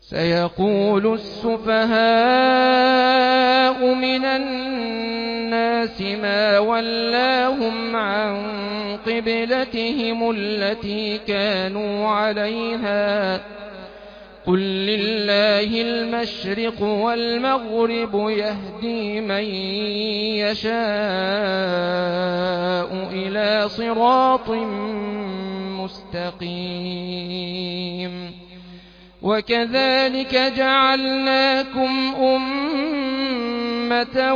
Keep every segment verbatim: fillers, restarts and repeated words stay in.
سيقول السفهاء من الناس ما ولاهم عن قبلتهم التي كانوا عليها قل لله المشرق والمغرب يهدي من يشاء إلى صراط مستقيم وكذلك جعلناكم أمة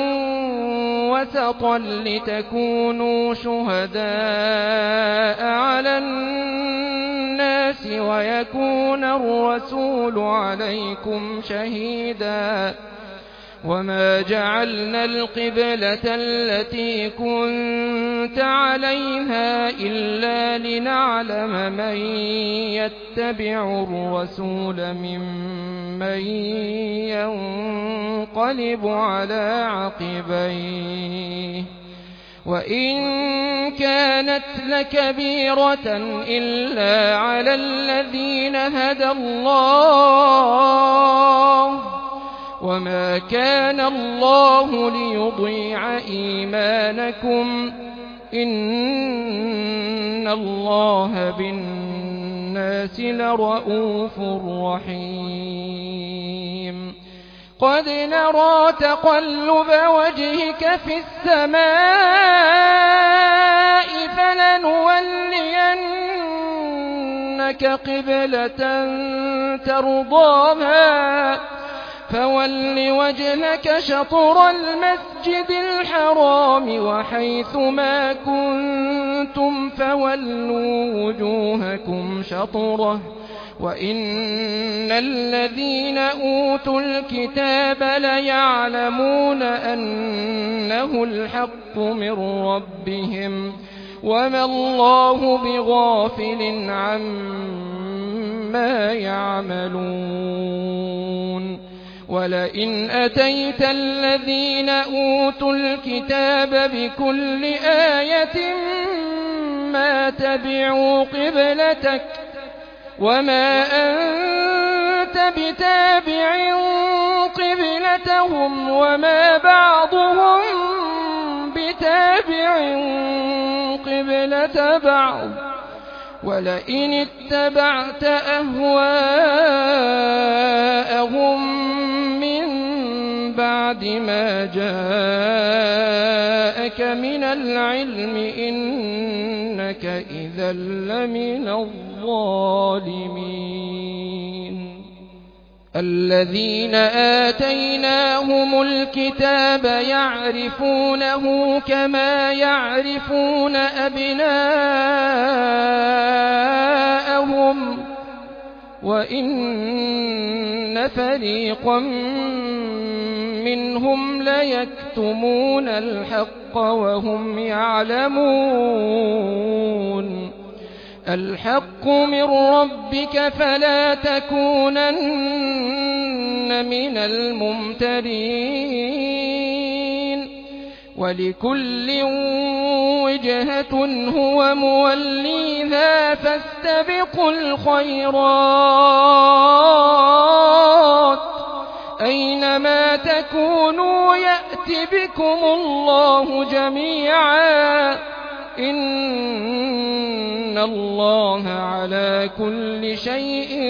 وسطا لتكونوا شهداء على الناس ويكون الرسول عليكم شهيدا وما جعلنا القبلة التي كنت عليها إلا لنعلم من يتبع الرسول ممن ينقلب على عقبيه وإن كانت لكبيرة إلا على الذين هدى الله وما كان الله ليضيع إيمانكم إن الله بالناس لرءوف رحيم قد نرى تقلب وجهك في السماء فلنولينك قبلة ترضاها فول وجهك شطر المسجد الحرام وحيث ما كنتم فولوا وجوهكم شطره وإن الذين أوتوا الكتاب ليعلمون أنه الحق من ربهم وما الله بغافل عما يعملون ولئن أتيت الذين أوتوا الكتاب بكل آية ما تبعوا قبلتك وما أنت بتابع قبلتهم وما بعضهم بتابع قبلة بعض ولئن اتبعت أهواءهم من بعد ما جاءك من العلم إنك إذا لمن الظالمين الذين آتيناهم الكتاب يعرفونه كما يعرفون أبناءهم وإن فريقا منهم ليكتمون الحق وهم يعلمون الحق من ربك فلا تكونن من الممترين ولكل وجهة هو موليها فاستبقوا الخيرات أينما تكونوا يأت بكم الله جميعا إن الله على كل شيء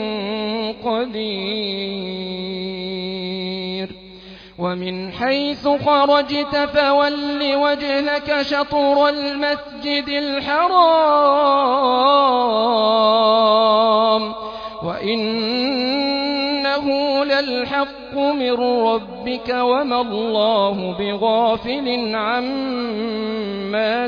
قدير ومن حيث خرجت فول وجهك شطر المسجد الحرام وإنه للحق من ربك وما الله بغافل عما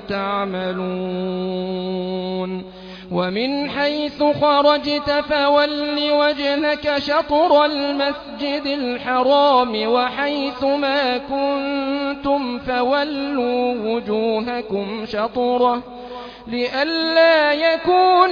تعملون ومن حيث خرجت فول وجهك شطر المسجد الحرام وحيث ما كنتم فولوا وجوهكم شطره لئلا يكون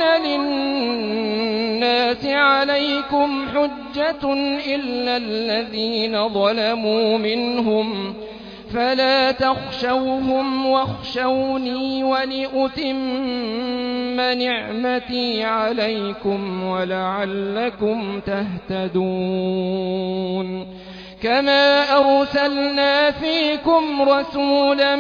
للناس عليكم حجة إلا الذين ظلموا منهم فلا تخشوهم واخشوني ولأتم نعمتي عليكم ولعلكم تهتدون كما أرسلنا فيكم رسولا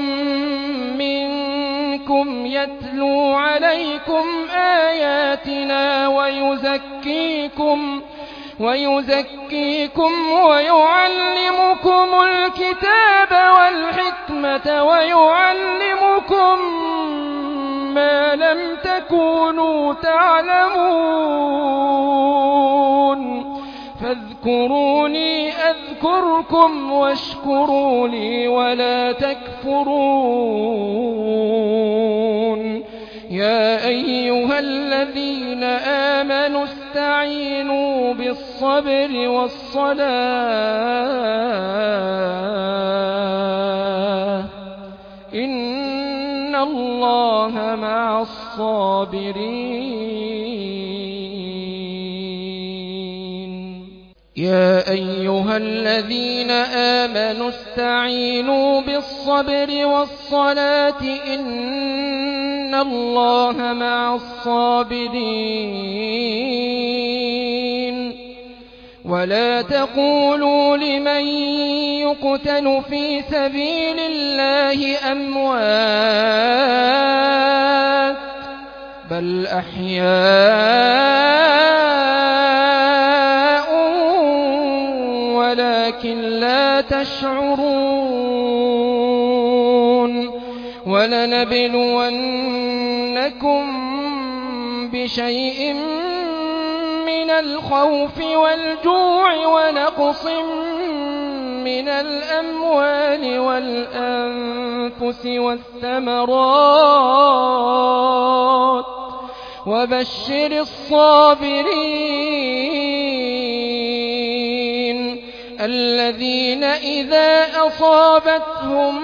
منكم يتلو عليكم آياتنا ويزكيكم ويزكيكم ويعلمكم الكتاب والحكمة ويعلمكم ما لم تكونوا تعلمون فاذكروني أذكركم واشكروا لي ولا تكفرون يا أيها الذين آمنوا استعينوا بالصبر والصلاة إن الله مع الصابرين يا أيها الذين آمنوا استعينوا بالصبر والصلاة إن الله مع الصابرين ولا تقولوا لمن يقتل في سبيل الله أموات بل أحياء ولكن لا تشعرون ولنبلونكم بشيء من الخوف والجوع ونقص من الأموال والأنفس والثمرات وبشر الصابرين الذين إذا أصابتهم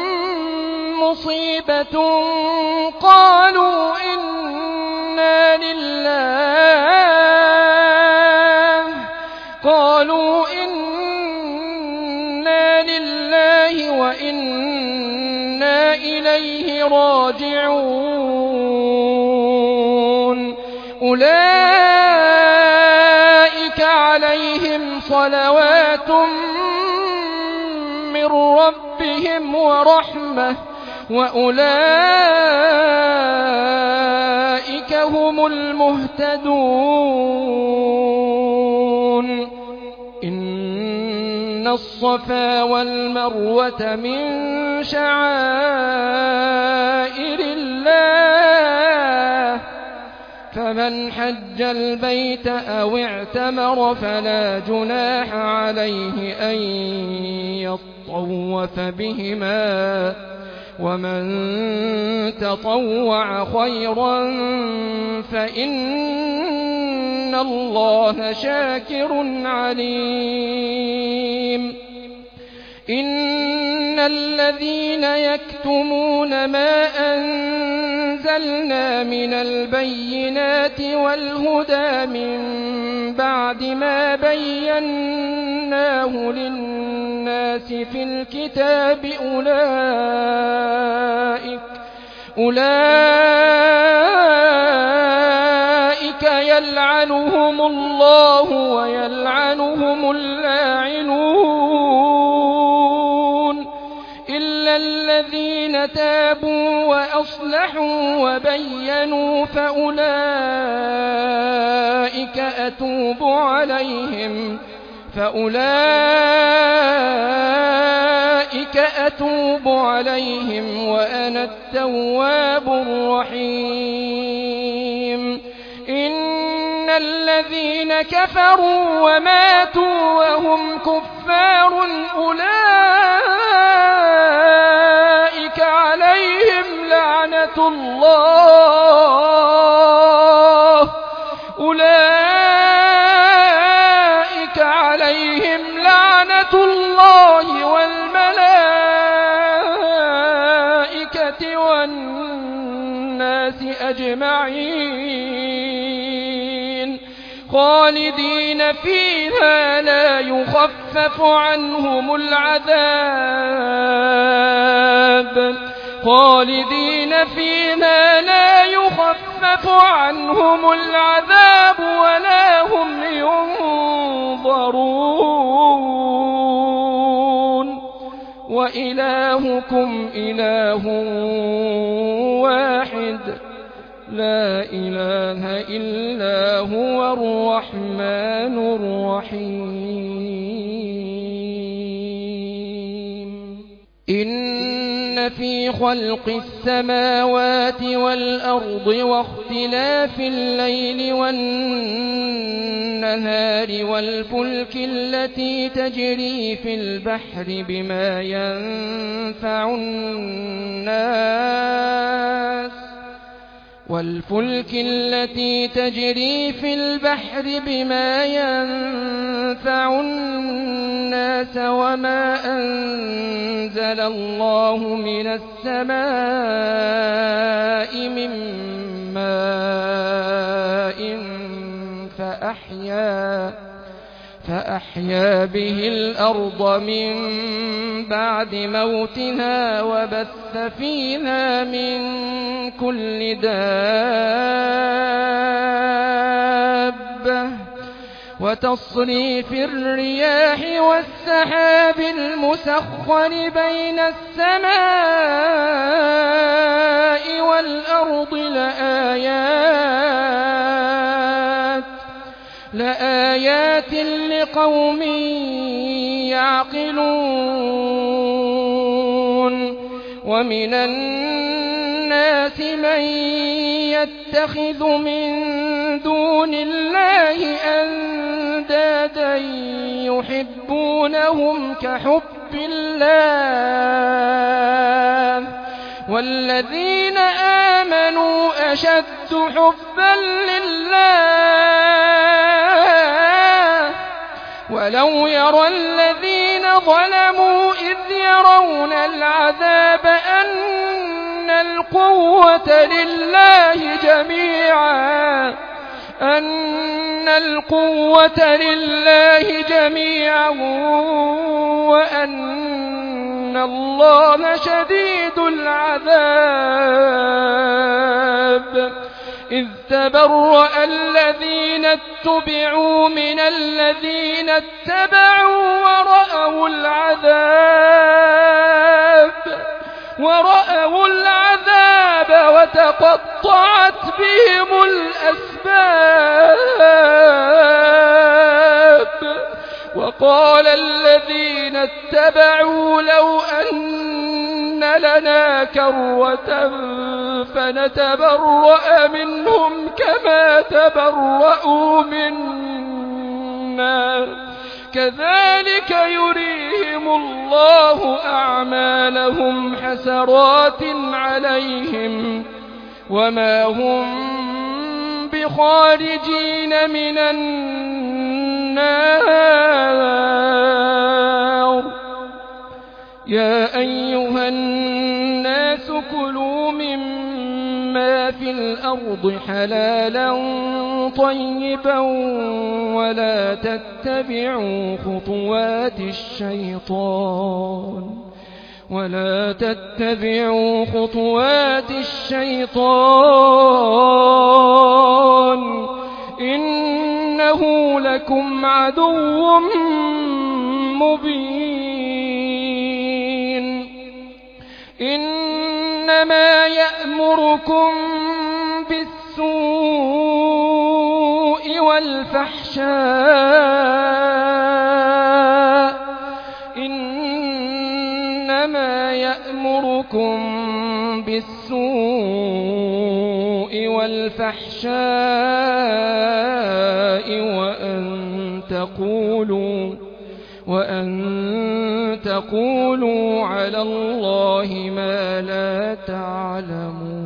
مصيبة قالوا إنا لله قالوا إنا لله وإنا إليه راجعون أولئك عليهم صلوات من ربهم ورحمة وأولئك هم المهتدون إن الصفا والمروة من شعائر الله فمن حج البيت أو اعتمر فلا جناح عليه أن يطوف بهما ومن تطوع خيرا فإن الله شاكر عليم إن الذين يكتمون ما أنزلنا من البينات والهدى من بعد ما بيناه للناس في الكتاب أولئك أولئك يلعنهم الله ويلعنهم اللاعنون إلا الذين تابوا وأصلحوا وبينوا فأولئك أتوب عليهم فأولئك أتوب عليهم وأنا التواب الرحيم إن الذين كفروا وماتوا وهم كفار أولئك عليهم لعنة الله أولئك عليهم لعنة الله والملائكة والناس أجمعين خالدين فيها لا يخفف عنهم العذاب خالدين فيها لا يخفف يخفف عنهم العذاب ولا هم ينظرون وإلهكم إله واحد لا إله إلا هو الرحمن الرحيم إن في خلق السماوات والأرض واختلاف الليل والنهار والفلك التي تجري في البحر بما ينفع الناس والفلك التي تجري في البحر بما ينفع الناس وما أنزل الله من السماء من ماء فأحيا فأحيا به الأرض من بعد موتها وبث فيها من كل دابة وتصريف الرياح والسحاب المسخر بين السماء والأرض لآيات لآيات لقوم يعقلون ومن الناس من يتخذ من دون الله أندادا يحبونهم كحب الله والذين آمنوا أشد حبا لله ولو يرى الذين ظلموا إذ يرون العذاب أن القوة لله جميعا أن القوة لله جميعا وأن الله شديد العذاب إذ تبرأ الذين اتبعوا من الذين اتبعوا ورأوا العذاب ورأوا العذاب وتقطعت بهم الأسباب وقال الذين اتبعوا لو أن لنا كرة فنتبرأ منهم كما تبرأوا منا كذلك يريهم الله أعمالهم حسرات عليهم وما هم بخارجين من النار يا أيها الناس كلوا مما في الأرض حلالا طيبا ولا تتبعوا خطوات الشيطان ولا تتبعوا خطوات الشيطان إنه لكم عدو مبين إنما يأمركم بالسوء والفحشاء إنما يأمركم بالسوء والفحشاء وأن تقولوا وأن تقولوا على الله ما لا تعلمون